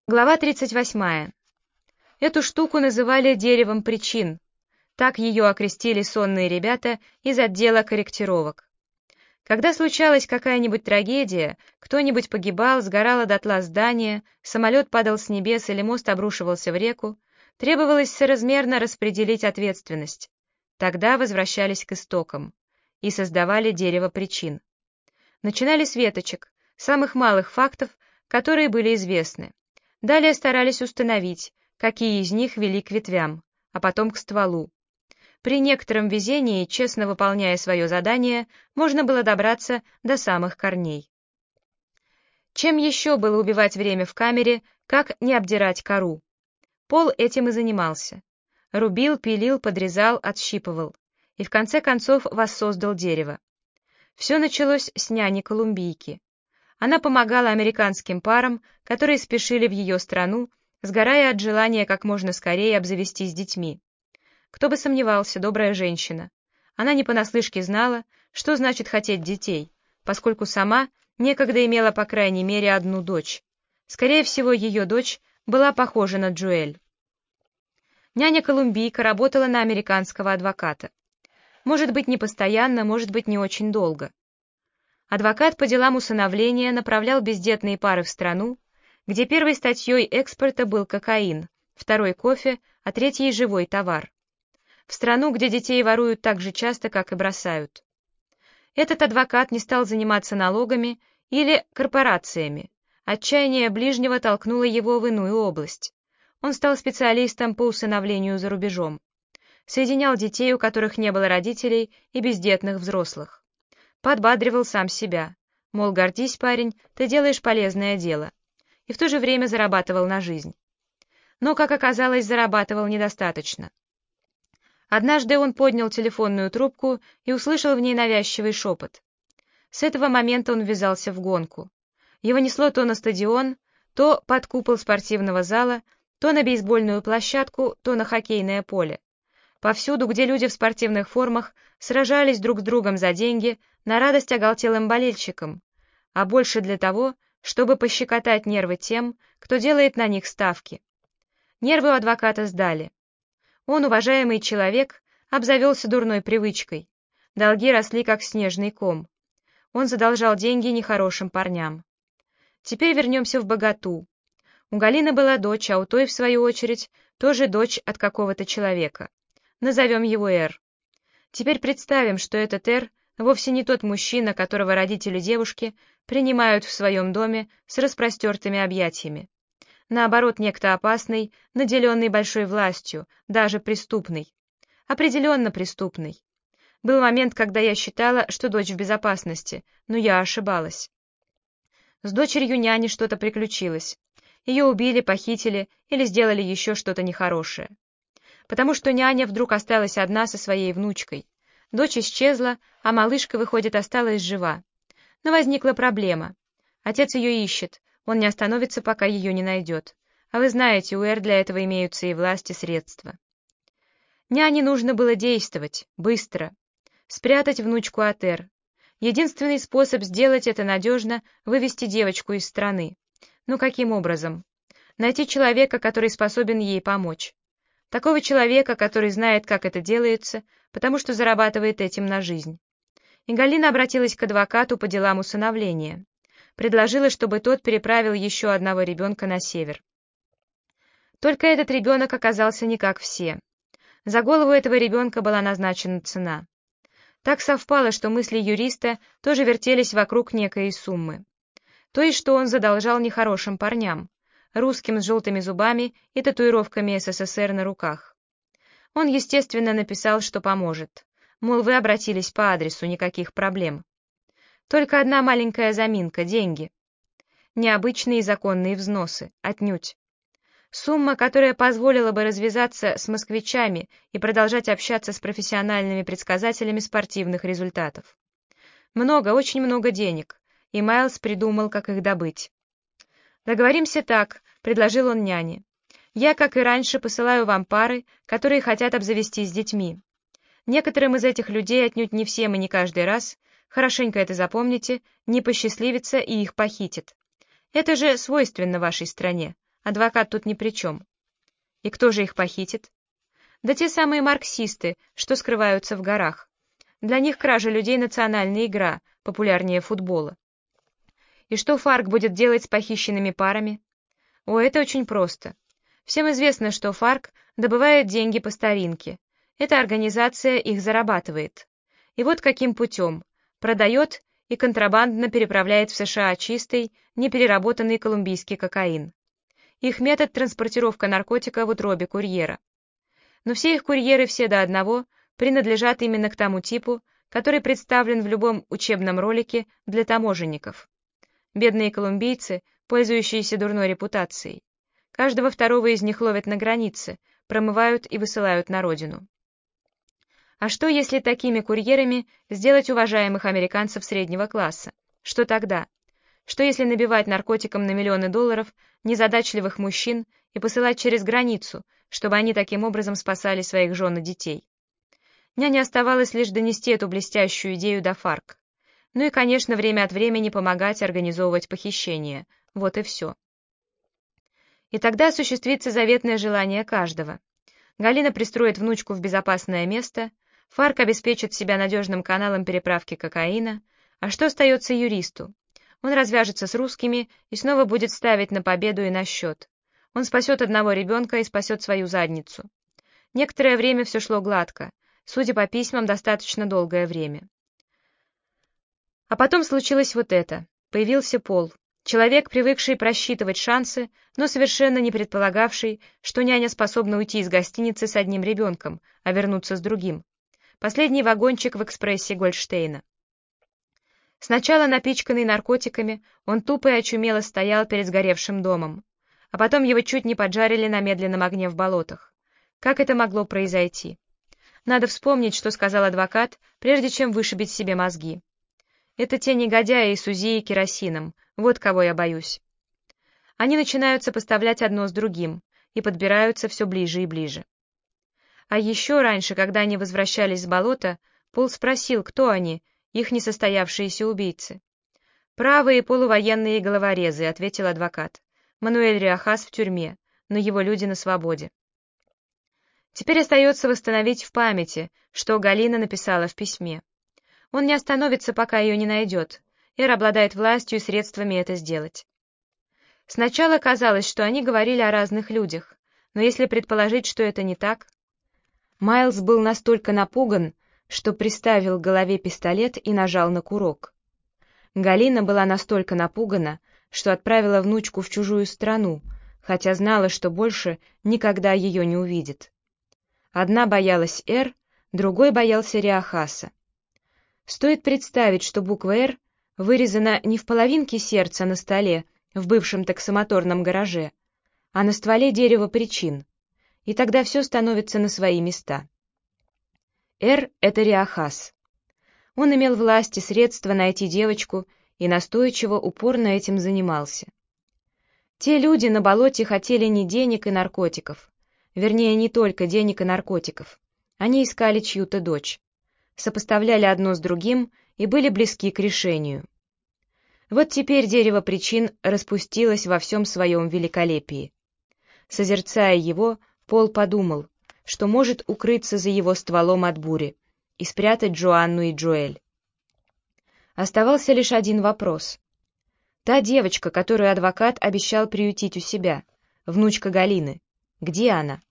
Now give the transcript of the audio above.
Глава 38. Эту штуку называли «деревом причин». Так ее окрестили сонные ребята из отдела корректировок. Когда случалась какая-нибудь трагедия, кто-нибудь погибал, сгорало дотла здание, самолет падал с небес или мост обрушивался в реку, требовалось соразмерно распределить ответственность. Тогда возвращались к истокам и создавали дерево причин. Начинали с веточек, самых малых фактов, которые были известны. Далее старались установить, какие из них вели к ветвям, а потом к стволу. При некотором везении, честно выполняя свое задание, можно было добраться до самых корней. Чем еще было убивать время в камере, как не обдирать кору? Пол этим и занимался. Рубил, пилил, подрезал, отщипывал. И в конце концов воссоздал дерево. Все началось с няни-колумбийки. Она помогала американским парам, которые спешили в ее страну, сгорая от желания как можно скорее обзавестись детьми. Кто бы сомневался, добрая женщина. Она не понаслышке знала, что значит хотеть детей, поскольку сама некогда имела по крайней мере одну дочь. Скорее всего, ее дочь была похожа на Джоэль. Няня-колумбийка работала на американского адвоката. Может быть, не постоянно, может быть, не очень долго. Адвокат по делам усыновления направлял бездетные пары в страну, где первой статьей экспорта был кокаин, второй — кофе, а третий — живой товар. В страну, где детей воруют так же часто, как и бросают. Этот адвокат не стал заниматься налогами или корпорациями. Отчаяние ближнего толкнуло его в иную область. Он стал специалистом по усыновлению за рубежом. Соединял детей, у которых не было родителей, и бездетных взрослых. Подбадривал сам себя. Мол, гордись, парень, ты делаешь полезное дело. И в то же время зарабатывал на жизнь. Но, как оказалось, зарабатывал недостаточно. Однажды он поднял телефонную трубку и услышал в ней навязчивый шепот. С этого момента он ввязался в гонку. Его несло то на стадион, то под купол спортивного зала, то на бейсбольную площадку, то на хоккейное поле. Повсюду, где люди в спортивных формах сражались друг с другом за деньги, на радость оголтелым болельщикам, а больше для того, чтобы пощекотать нервы тем, кто делает на них ставки. Нервы у адвоката сдали. Он, уважаемый человек, обзавелся дурной привычкой. Долги росли, как снежный ком. Он задолжал деньги нехорошим парням. Теперь вернемся в богату. У Галины была дочь, а у той, в свою очередь, тоже дочь от какого-то человека. Назовем его Р. Теперь представим, что этот Р вовсе не тот мужчина, которого родители девушки принимают в своем доме с распростертыми объятиями. Наоборот, некто опасный, наделенный большой властью, даже преступный. Определенно преступный. Был момент, когда я считала, что дочь в безопасности, но я ошибалась. С дочерью няни что-то приключилось. Ее убили, похитили или сделали еще что-то нехорошее. Потому что няня вдруг осталась одна со своей внучкой. Дочь исчезла, а малышка, выходит, осталась жива. Но возникла проблема. Отец ее ищет, он не остановится, пока ее не найдет. А вы знаете, у Эр для этого имеются и власть, и средства. Няне нужно было действовать, быстро. Спрятать внучку от Эр. Единственный способ сделать это надежно — вывести девочку из страны. Но каким образом? Найти человека, который способен ей помочь. Такого человека, который знает, как это делается, потому что зарабатывает этим на жизнь. И Галина обратилась к адвокату по делам усыновления. Предложила, чтобы тот переправил еще одного ребенка на север. Только этот ребенок оказался не как все. За голову этого ребенка была назначена цена. Так совпало, что мысли юриста тоже вертелись вокруг некой суммы. То есть, что он задолжал нехорошим парням, русским с желтыми зубами и татуировками СССР на руках. Он, естественно, написал, что поможет. Мол, вы обратились по адресу, никаких проблем. Только одна маленькая заминка — деньги. Необычные законные взносы, отнюдь. Сумма, которая позволила бы развязаться с москвичами и продолжать общаться с профессиональными предсказателями спортивных результатов. Много, очень много денег, и Майлз придумал, как их добыть. «Договоримся так», — предложил он няне. «Я, как и раньше, посылаю вам пары, которые хотят обзавестись детьми. Некоторым из этих людей, отнюдь не всем и не каждый раз, хорошенько это запомните, не посчастливится и их похитят. Это же свойственно вашей стране. Адвокат тут ни при чем. И кто же их похитит? Да те самые марксисты, что скрываются в горах. Для них кража людей — национальная игра, популярнее футбола. И что ФАРК будет делать с похищенными парами? О, это очень просто. Всем известно, что ФАРК добывает деньги по старинке. Эта организация их зарабатывает. И вот каким путем. Продает и контрабандно переправляет в США чистый, непереработанный колумбийский кокаин. Их метод — транспортировка наркотика в утробе курьера. Но все их курьеры, все до одного, принадлежат именно к тому типу, который представлен в любом учебном ролике для таможенников. Бедные колумбийцы, пользующиеся дурной репутацией. Каждого второго из них ловят на границе, промывают и высылают на родину. А что, если такими курьерами сделать уважаемых американцев среднего класса? Что тогда? Что, если набивать наркотиком на миллионы долларов незадачливых мужчин и посылать через границу, чтобы они таким образом спасали своих жен и детей? Няне оставалось лишь донести эту блестящую идею до ФАРК. Ну и, конечно, время от времени помогать организовывать похищение. Вот и все. И тогда осуществится заветное желание каждого. Галина пристроит внучку в безопасное место, ФАРК обеспечит себя надежным каналом переправки кокаина, а что остается юристу? Он развяжется с русскими и снова будет ставить на победу и на счет. Он спасет одного ребенка и спасет свою задницу. Некоторое время все шло гладко, судя по письмам, достаточно долгое время. А потом случилось вот это. Появился Пол. Человек, привыкший просчитывать шансы, но совершенно не предполагавший, что няня способна уйти из гостиницы с одним ребенком, а вернуться с другим. Последний вагончик в экспрессе Гольдштейна. Сначала, напичканный наркотиками, он тупо и очумело стоял перед сгоревшим домом. А потом его чуть не поджарили на медленном огне в болотах. Как это могло произойти? Надо вспомнить, что сказал адвокат, прежде чем вышибить себе мозги. Это те негодяи из УЗИ керосином, вот кого я боюсь. Они начинают сопоставлять одно с другим и подбираются все ближе и ближе. А еще раньше, когда они возвращались с болота, Пол спросил, кто они, их несостоявшиеся убийцы. «Правые полувоенные головорезы», — ответил адвокат. «Мануэль Риохас в тюрьме, но его люди на свободе». Теперь остается восстановить в памяти, что Галина написала в письме. Он не остановится, пока ее не найдет. Эр обладает властью и средствами это сделать. Сначала казалось, что они говорили о разных людях, но если предположить, что это не так... Майлз был настолько напуган, что приставил к голове пистолет и нажал на курок. Галина была настолько напугана, что отправила внучку в чужую страну, хотя знала, что больше никогда ее не увидит. Одна боялась Эр, другой боялся Риохаса. Стоит представить, что буква «Р» вырезана не в половинке сердца на столе в бывшем таксомоторном гараже, а на стволе дерева причин, и тогда все становится на свои места. «Р» — это Риохас. Он имел власть и средства найти девочку и настойчиво, упорно этим занимался. Те люди на болоте хотели не денег и наркотиков, вернее, не только денег и наркотиков, они искали чью-то дочь. Сопоставляли одно с другим и были близки к решению. Вот теперь дерево причин распустилось во всем своем великолепии. Созерцая его, Пол подумал, что может укрыться за его стволом от бури и спрятать Джоанну и Джоэль. Оставался лишь один вопрос. Та девочка, которую адвокат обещал приютить у себя, внучка Галины, где она?